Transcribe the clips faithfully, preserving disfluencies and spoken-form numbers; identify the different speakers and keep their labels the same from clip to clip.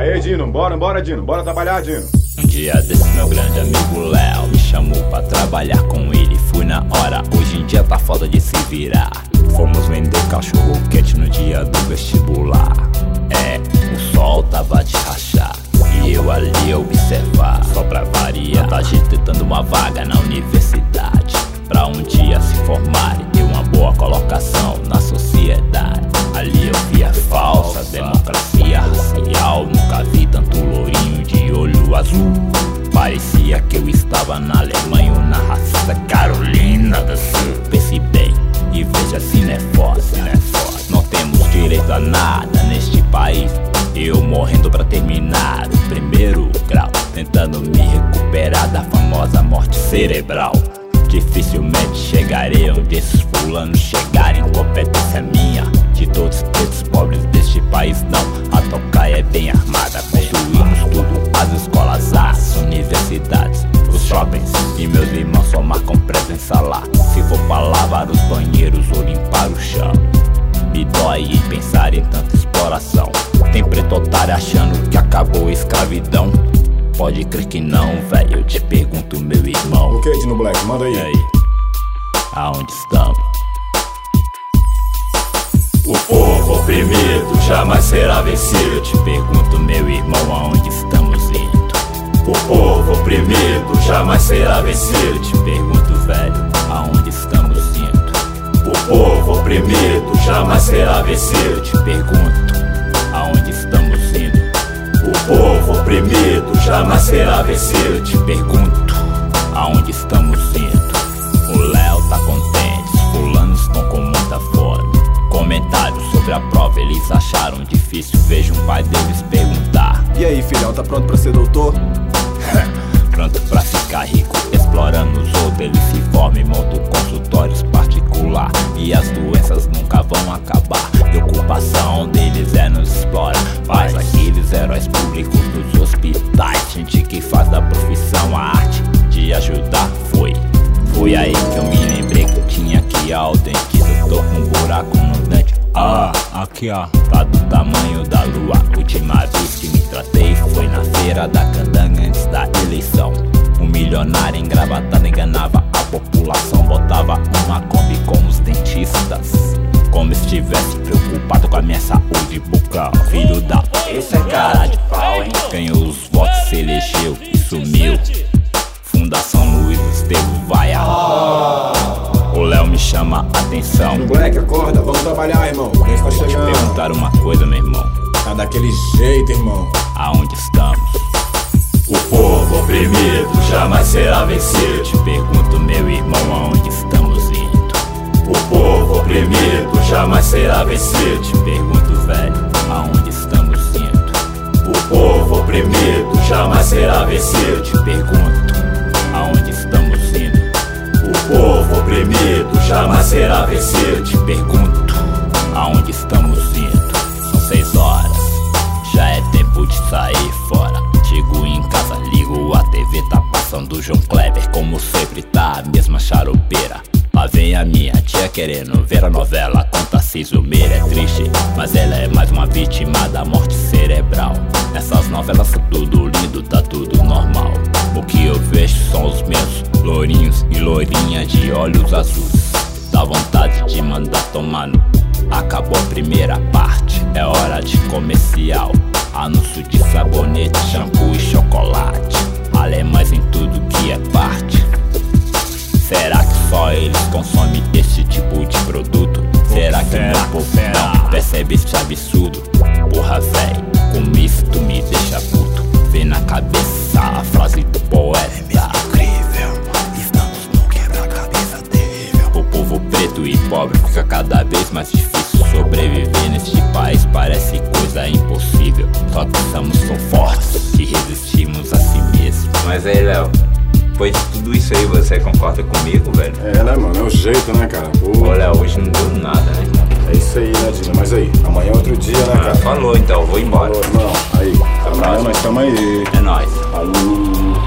Speaker 1: Aê, Dino, bora, bora, Dino, bora trabalhar, Dino.
Speaker 2: Um dia desse meu grande amigo Léo me chamou pra trabalhar com ele, fui na hora, hoje em dia tá foda de se virar. Fomos vender cachorro quente no dia do vestibular. É, o sol tava de rachar e eu ali a observar. Só pra variar, tá tentando uma vaga na universidade, pra um dia se formar e ter uma boa colocação na sociedade. Ali eu vi a falsa democracia racial, nunca vi tanto lourinho de olho azul. Parecia que eu estava na Alemanha ou na racista Carolina do Sul. Pense bem e veja se não é foda, se não é foda. Não temos direito a nada neste país. Eu morrendo pra terminar o primeiro grau, tentando me recuperar da famosa morte cerebral. Dificilmente chegarei onde esses fulanos chegarem. Competência minha, de todos os pretos pobres deste país não. A tocaia é bem armada, construímos tudo, as escolas, as universidades, os shoppings. E meus irmãos só marcam presença lá, se for pra lavar os banheiros ou limpar o chão. Me dói em pensar em tanta exploração. Tem preto otário achando que acabou a escravidão. Pode crer que não, velho, eu te pergunto, meu irmão.
Speaker 1: O que, Dino Black? Manda aí.
Speaker 2: E aí? Aonde estamos? O povo oprimido jamais será vencido. Eu te pergunto, meu irmão, aonde estamos indo? O povo oprimido jamais será vencido. Eu te pergunto, velho, aonde estamos indo? O povo oprimido jamais será vencido. Eu te pergunto, aonde estamos indo? O povo oprimido jamais será vencido. Eu te pergunto, aonde estamos indo? O Léo tá contente, os fulanos estão com muita fome. Comentários sobre a prova eles acharam difícil. Vejo um pai deles perguntar:
Speaker 1: e aí, filhão, tá pronto pra ser doutor?
Speaker 2: Pronto pra ficar rico, explorando os outros. Eles se formam e montam consultórios particular, e as doenças nunca vão acabar. E a ocupação deles é nos explorar. Faz aqueles heróis públicos dos hospitais. Gente que faz da profissão a arte de ajudar. Foi, foi aí que eu me lembrei que tinha que ir ao dentista. Eu tô com um buraco no dente. Ah, aqui ó, tá do tamanho da lua. Última vez que me tratei foi na feira da Candanga antes da eleição. Um milionário engravatado enganava a população. Botava uma Kombi com os dentistas, como se estivesse preocupado com a minha saúde bucal. Filho da... esse é cara de pau, hein? Ganhou os votos, se elegeu e sumiu. Fundação Luiz Estevam vai a... O Léo me chama a atenção.
Speaker 1: Dino Black, acorda, vamos trabalhar, irmão. Quem está
Speaker 2: Vou te
Speaker 1: chegando?
Speaker 2: perguntar uma coisa, meu irmão.
Speaker 1: Tá daquele jeito, irmão.
Speaker 2: Aonde estamos? O povo oprimido jamais será vencido. Eu te pergunto, meu irmão, aonde estamos indo? O povo oprimido jamais será vencido. Eu te pergunto, velho, aonde estamos indo? O povo oprimido jamais será vencido. Eu te pergunto, aonde estamos indo? O povo oprimido jamais será vencido. Eu te pergunto, aonde estamos indo? São seis horas, já é tempo de sair fora. Chego em casa, ligo a T V, tá passando João Kleber. Como sempre tá a mesma charopeira. Lá vem a minha tia querendo ver a novela com Tarcísio Meira. É triste, mas ela é mais uma vítima da morte cerebral. Nessas novelas tá tudo lindo, tá tudo normal. O que eu vejo são os meus lourinhos e loirinhas de olhos azuis. Dá vontade de mandar tomar no... Acabou a primeira parte, é hora de comercial. Anúncio de sabonete, shampoo e chocolate. Alemães em tudo que é parte. Será que só eles consomem esse tipo de produto? Será que meu povo não percebe esse absurdo? Porra, véi, com isso tu me deixa puto. Vem na cabeça a frase do poeta: é incrível, estamos num quebra-cabeça terrível. O povo preto e pobre fica cada vez mais difícil. Sobreviver neste país parece coisa impossível. Só que somos tão fortes que resistimos a si mesmo.
Speaker 3: Mas aí, Léo, depois de tudo isso aí, você concorda comigo, velho?
Speaker 1: É, né, mano? É o jeito, né, cara?
Speaker 3: Ô, Léo, hoje não deu nada, né, irmão?
Speaker 1: É isso aí, né, Dino? Mas aí, amanhã é outro dia, né,
Speaker 3: Ah,
Speaker 1: cara?
Speaker 3: falou, então, eu vou embora.
Speaker 1: Falou, irmão. Aí, amanhã nós estamos aí.
Speaker 2: É nóis.
Speaker 1: Falou.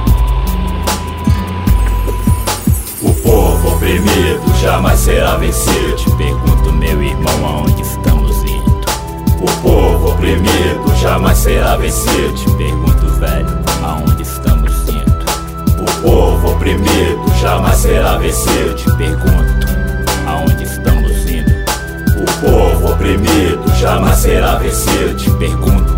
Speaker 2: O povo oprimido jamais será vencido. Eu te pergunto, meu irmão, aonde estamos indo? O povo oprimido jamais jamais será vencido. Te pergunto, velho, aonde estamos indo? O povo oprimido jamais será vencido. Te pergunto, aonde estamos indo? O povo oprimido jamais será vencido. Te pergunto,